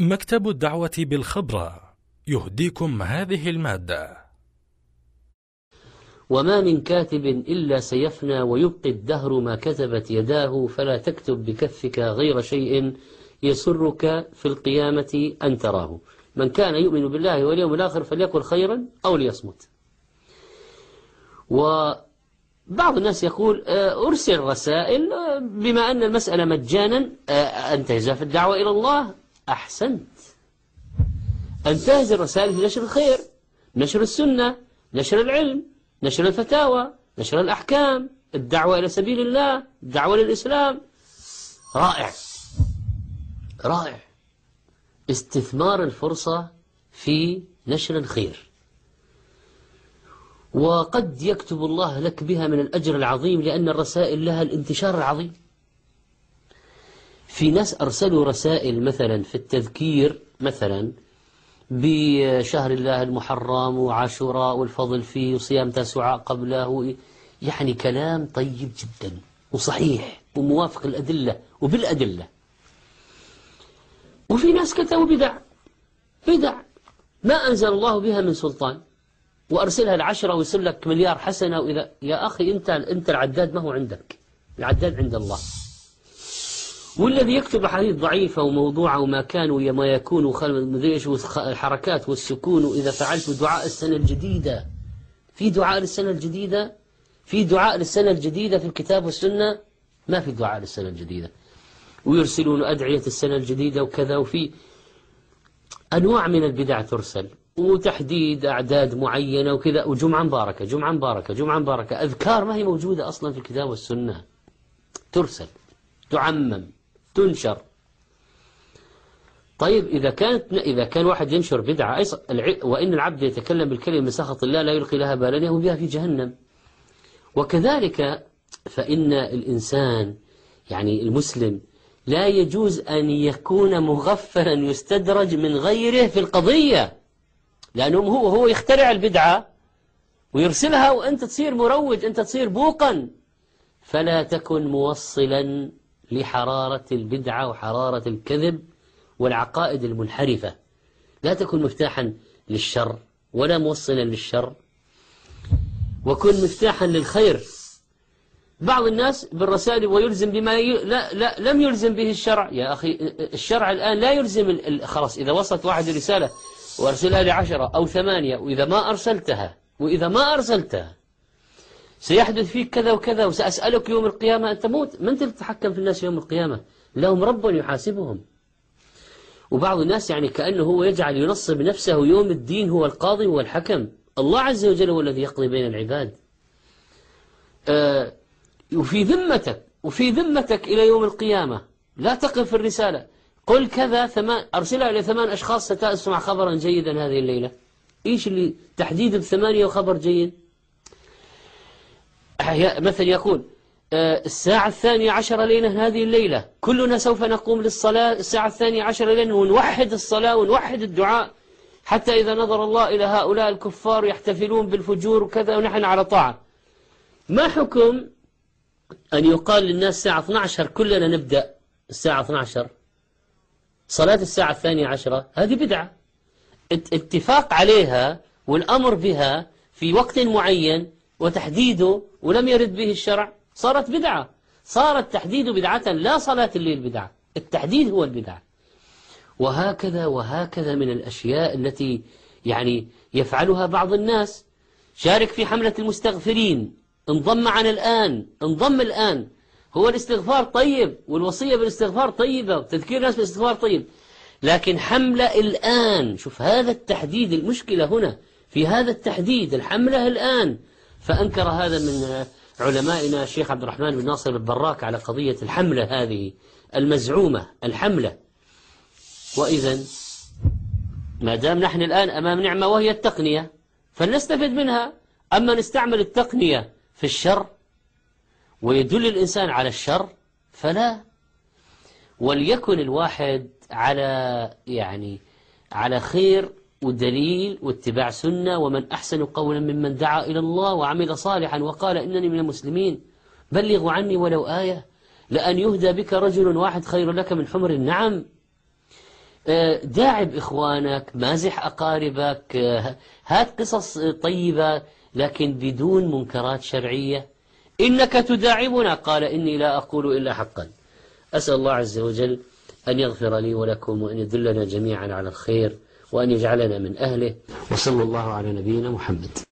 مكتب الدعوة بالخبرة يهديكم هذه المادة. وما من كاتب إلا سيفنى ويبقي الدهر ما كتبت يداه، فلا تكتب بكفك غير شيء يسرك في القيامة أن تراه. من كان يؤمن بالله واليوم الآخر فليقل خيرا أو ليصمت. وبعض الناس يقول أرسل رسائل بما أن المسألة مجانا أنتهز في الدعوة إلى الله. أحسنت، أنتهز الرسائل في نشر الخير، نشر السنة، نشر العلم، نشر الفتاوى، نشر الأحكام، الدعوة إلى سبيل الله، الدعوة للإسلام. رائع رائع، استثمار الفرصة في نشر الخير، وقد يكتب الله لك بها من الأجر العظيم، لأن الرسائل لها الانتشار العظيم. في ناس أرسلوا رسائل مثلا في التذكير مثلا بشهر الله المحرم وعاشوراء والفضل فيه وصيام تاسوعاء قبله، يعني كلام طيب جدا وصحيح وموافق الأدلة وبالأدلة. وفي ناس كتبوا بدع ما أنزل الله بها من سلطان، وأرسلها العشرة ويصير لك مليار حسنة. وإذا يا أخي أنت العداد ما هو عندك، العداد عند الله. والذي يكتب أحاديث ضعيفة وموضوعة وما كان وما يكون الحركات والسكون، وإذا فعلت دعاء السنة الجديدة، في دعاء للسنة الجديدة، في دعاء للسنة الجديدة في الكتاب والسنة؟ ما في دعاء للسنة الجديدة. ويرسلون أدعية السنة الجديدة وكذا، وفي أنواع من البدع ترسل، وتحديد أعداد معينة وكذا، وجمعة مباركة جمعة مباركة جمعة مباركة، أذكار ما هي موجودة أصلا في الكتاب والسنة ترسل، تعمم، تنشر. طيب إذا كان واحد ينشر بدعة، وإن العبد يتكلم بالكلمة من سخط الله لا يلقي لها بالا يهوي بها في جهنم. وكذلك فإن الإنسان يعني المسلم لا يجوز أن يكون مغفلا يستدرج من غيره في القضية، لأنه هو يخترع البدعة ويرسلها وأنت تصير مروج، أنت تصير بوقا. فلا تكن موصلا لحرارة البدعة وحرارة الكذب والعقائد المنحرفة، لا تكن مفتاحا للشر ولا موصلا للشر، وكن مفتاحا للخير. بعض الناس بالرسائل ويلزم بما لا لم يلزم به الشرع. يا أخي الشرع الآن لا يلزم خلاص. إذا وصلت واحد رسالة وأرسلها ل10 أو 8، وإذا ما أرسلتها سيحدث فيك كذا وكذا، وسأسألك يوم القيامة. أنت موت، من تتحكم في الناس يوم القيامة؟ لهم رب يحاسبهم. وبعض الناس يعني كأنه هو يجعل ينصب نفسه يوم الدين هو القاضي والحكم. الله عز وجل هو الذي يقضي بين العباد. وفي ذمتك إلى يوم القيامة لا تقف في الرسالة. قل كذا أرسلها إلى 8 أشخاص ستسمع خبرا جيدا هذه الليلة. إيش اللي تحديد ب8 وخبر جيد؟ مثلا يقول الساعة 12 ليلة هذه الليلة كلنا سوف نقوم للصلاة الساعة 12 ليلة، ونوحد الصلاة ونوحد الدعاء، حتى إذا نظر الله إلى هؤلاء الكفار يحتفلون بالفجور وكذا ونحن على طاعة. ما حكم أن يقال للناس الساعة 12 كلنا نبدأ الساعة 12 صلاة الساعة 12؟ هذه بدعة. اتفاق عليها والأمر بها في وقت معين وتحديده ولم يرد به الشرع صارت بدعة، صار التحديد بدعة، لا صلاة الليل بدعة، التحديد هو البدعة. وهكذا من الأشياء التي يعني يفعلها بعض الناس. شارك في حملة المستغفرين، انضم الآن. هو الاستغفار طيب، والوصية بالاستغفار طيبة، وتذكير الناس بالاستغفار طيب، لكن حملة الآن. شوف هذا التحديد، المشكلة هنا في هذا التحديد، الحملة الآن. فأنكر هذا من علمائنا الشيخ عبد الرحمن بن ناصر البراك على قضية الحملة هذه المزعومة، الحملة. وإذا ما دام نحن الآن أمام نعمة وهي التقنية فلنستفد منها. أما نستعمل التقنية في الشر ويدل الإنسان على الشر فلا. وليكن الواحد على خير ودليل واتباع سنة، ومن أحسن قولا ممن دعا إلى الله وعمل صالحا وقال إنني من المسلمين. بلغوا عني ولو آية، لأن يهدى بك رجل واحد خير لك من حمر النعم. داعب إخوانك، مازح أقاربك، هات قصص طيبة لكن بدون منكرات شرعية. إنك تداعبنا، قال إني لا أقول إلا حقا. أسأل الله عز وجل أن يغفر لي ولكم، وأن يدلنا جميعا على الخير، وأن يجعلنا من أهله. وصلى الله على نبينا محمد.